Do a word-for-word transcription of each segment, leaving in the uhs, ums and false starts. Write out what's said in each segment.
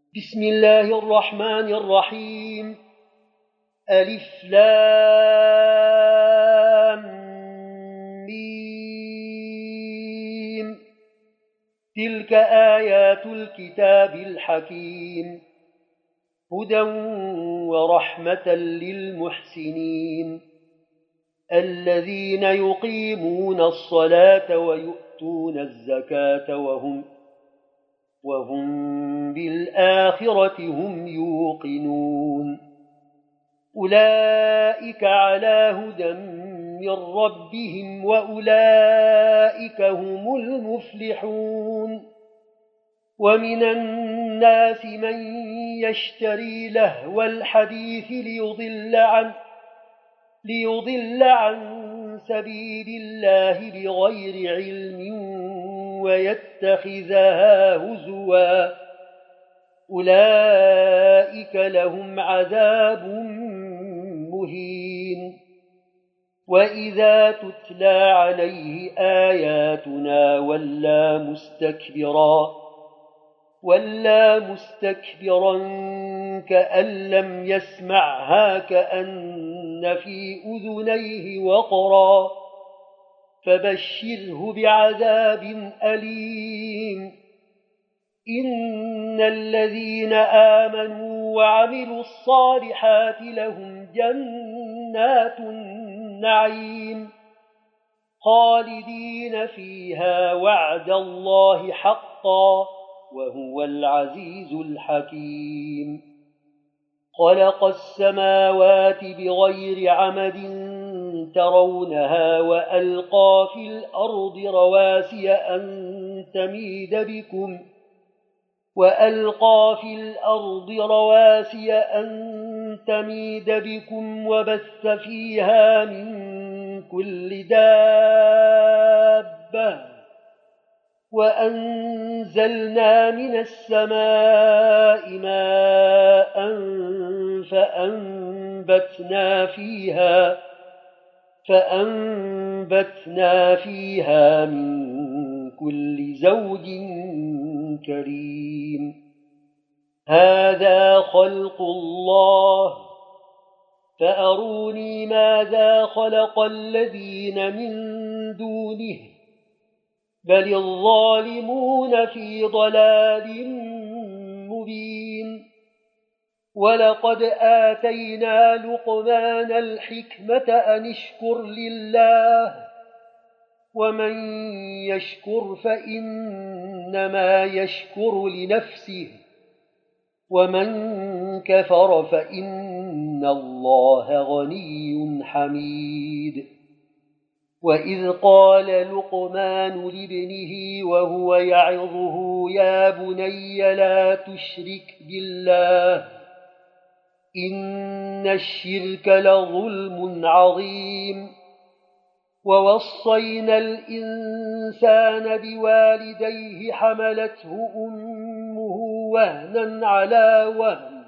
بسم الله الرحمن الرحيم. ألف لام ميم. تلك آيات الكتاب الحكيم، هدى ورحمة للمحسنين الذين يقيمون الصلاة ويؤتون الزكاة وهم وهم بالآخرة هم يوقنون. أولئك على هدى من ربهم وأولئك هم المفلحون. ومن الناس من يشتري لهو الحديث ليضل عن ليضل عن سبيل الله بغير علم ويتخذها هزوا، أولئك لهم عذاب مهين. وإذا تتلى عليه آياتنا ولا مستكبرا ولا مستكبرا كأن لم يسمعها كأن في أذنيه وقرا، فبشره بعذاب أليم. إن الذين آمنوا وعملوا الصالحات لهم جنات النعيم خالدين فيها وعد الله حقا وهو العزيز الحكيم. خلق السماوات بغير عمد ترونها وألقى في الأرض رواسي أن تميد بكم وألقى في الأرض رواسي أن تميد بكم وبث فيها من كل دابة وأنزلنا من السماء ماء فأنبتنا فيها فأنبتنا فيها من كل زوج كريم. هذا خلق الله فأروني ماذا خلق الذين من دونه بل الظالمون في ضلال مبين. ولقد آتينا لقمان الحكمة أن اشكر لله ومن يشكر فإنما يشكر لنفسه ومن كفر فإن الله غني حميد. وإذ قال لقمان لابنه وهو يعظه يا بني لا تشرك بالله إن الشرك لظلم عظيم. ووصينا الإنسان بوالديه حملته أمه وهنا على وهن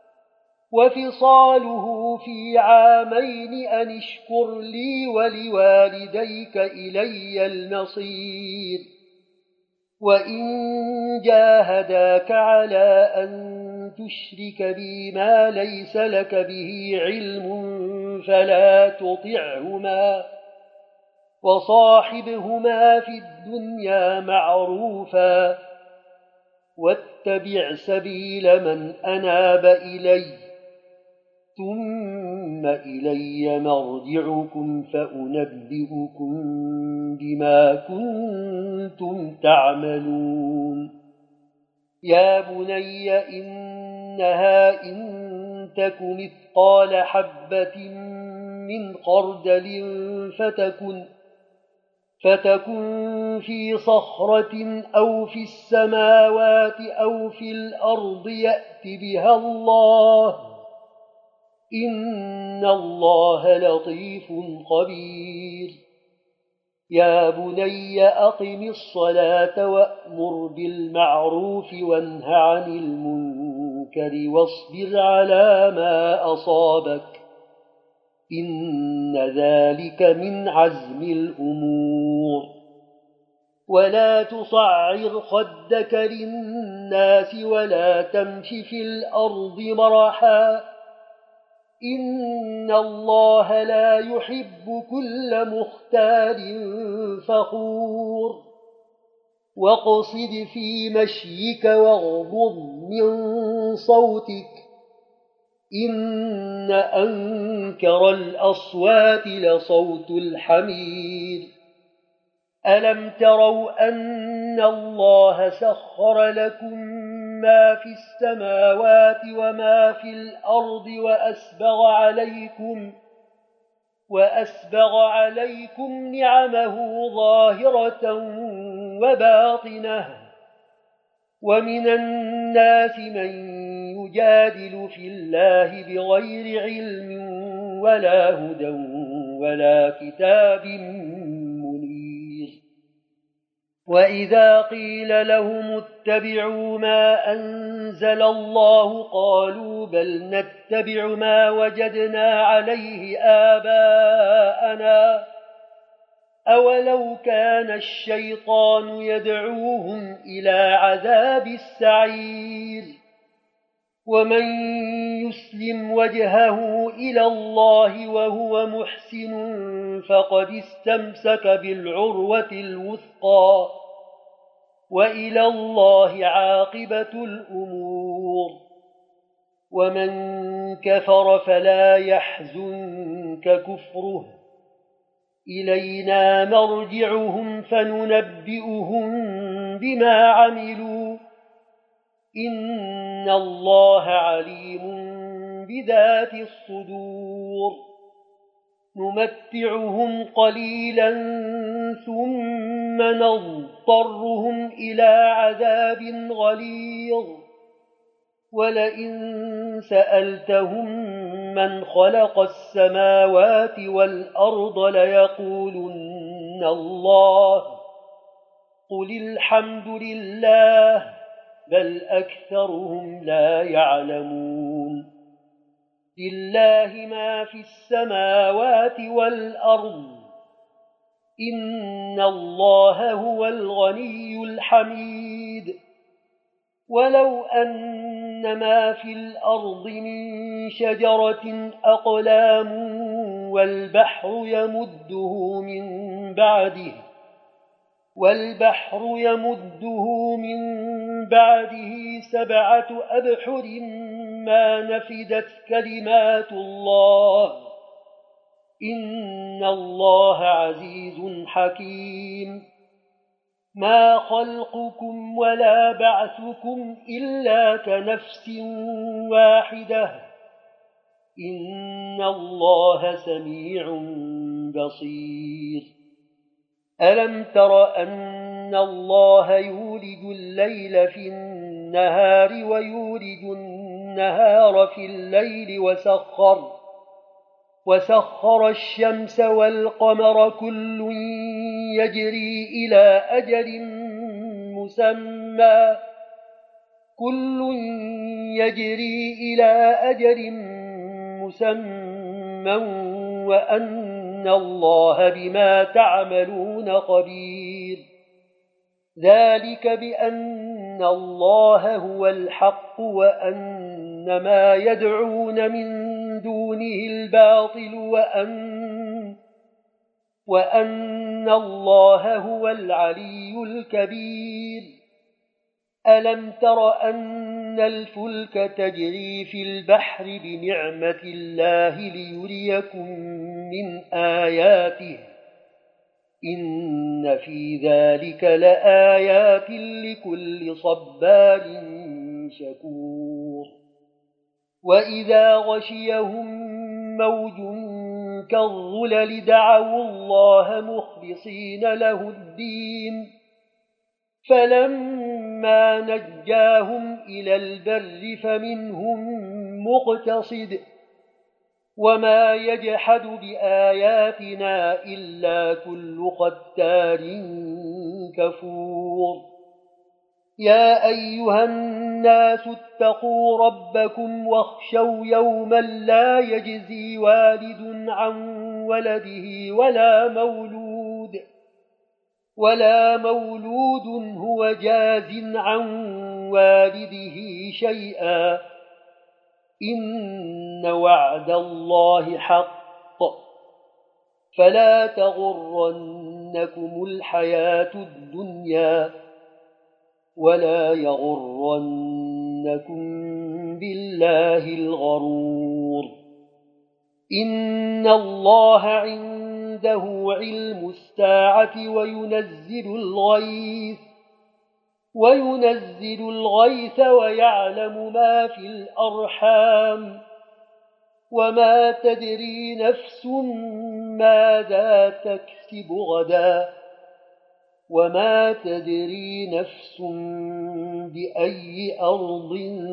وفصاله في عامين أن اشكر لي ولوالديك إلي المصير. وإن جاهداك على أن تشرك بي ما ليس لك به علم فلا تطعهما وصاحبهما في الدنيا معروفا واتبع سبيل من أناب إلي ثم إلي مرجعكم فأنبئكم بما كنتم تعملون. يا بني إنها إن تك مثقال حبة من خردل فتكن فتكن في صخرة أو في السماوات أو في الأرض يأت بها الله إن الله لطيف خبير. يا بني أقم الصلاة وأمر بالمعروف وانه عن المنكر واصبر على ما أصابك إن ذلك من عزم الأمور. ولا تصعر خدك للناس ولا تمش في الأرض مرحا إن الله لا يحب كل مختال فخور واقصد في مشيك واغضض من صوتك إن أنكر الأصوات لصوت الحمير ألم تروا أن الله سخر لكم ما في السماوات وما في الأرض وأسبغ عليكم وأسبغ عليكم نعمه ظاهرة وباطنة ومن الناس من يجادل في الله بغير علم ولا هدى ولا كتاب منير وإذا قيل لهم اتبعوا ما أنزل الله قالوا بل نتبع ما وجدنا عليه آباءنا أولو كان الشيطان يدعوهم إلى عذاب السعير ومن يسلم وجهه إلى الله وهو محسن فقد استمسك بالعروة الوثقى وإلى الله عاقبة الأمور ومن كفر فلا يحزنك كفره إلينا مرجعهم فننبئهم بما عملوا إن الله عليم بذات الصدور نمتعهم قليلا ثم نضطرهم إلى عذاب غليظ ولئن سألتهم من خلق السماوات والأرض ليقولن الله قل الحمد لله بل أكثرهم لا يعلمون لله ما في السماوات والأرض إن الله هو الغني الحميد ولو أن ما في الأرض من شجرة أقلام والبحر يمده من بعده والبحر يمده من بعده سبعة أبحر ما نفدت كلمات الله إن الله عزيز حكيم ما خلقكم ولا بعثكم إلا كنفس واحدة إن الله سميع بصير ألم تر أن الله يولج الليل في النهار ويولج النهار في الليل وسخر وسخر الشمس والقمر كل يجري إلى أجل مسمى كل يجري إلى أجل مسمى وأن الله بما تعملون خبير ذلك بأن الله هو الحق وأن ما يدعون من دونه الباطل وأن, وأن الله هو العلي الكبير ألم تر أن الفلك تجري في البحر بنعمة الله ليريكم من آياته إن في ذلك لآيات لكل صبار شكور وإذا غشيهم موج كالظلل دعوا الله مخلصين له الدين فلما نجاهم إلى البر فمنهم مقتصد وما يجحد بآياتنا إلا كل ختار كفور يا أيها الناس اتقوا ربكم واخشوا يوما لا يجزي والد عن ولده ولا مولود ولا مولود هو جاز عن والده شيئا إن وعد الله حق فلا تغرنكم الحياة الدنيا ولا يغرنكم بالله الغرور إن الله عنده علم الساعة وينزل الغيث وينزل الغيث ويعلم ما في الأرحام وما تدري نفس ماذا تكسب غدا وما تدري نفس بأي أرض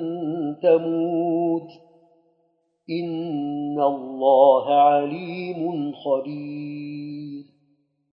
تموت إن الله عليم خبير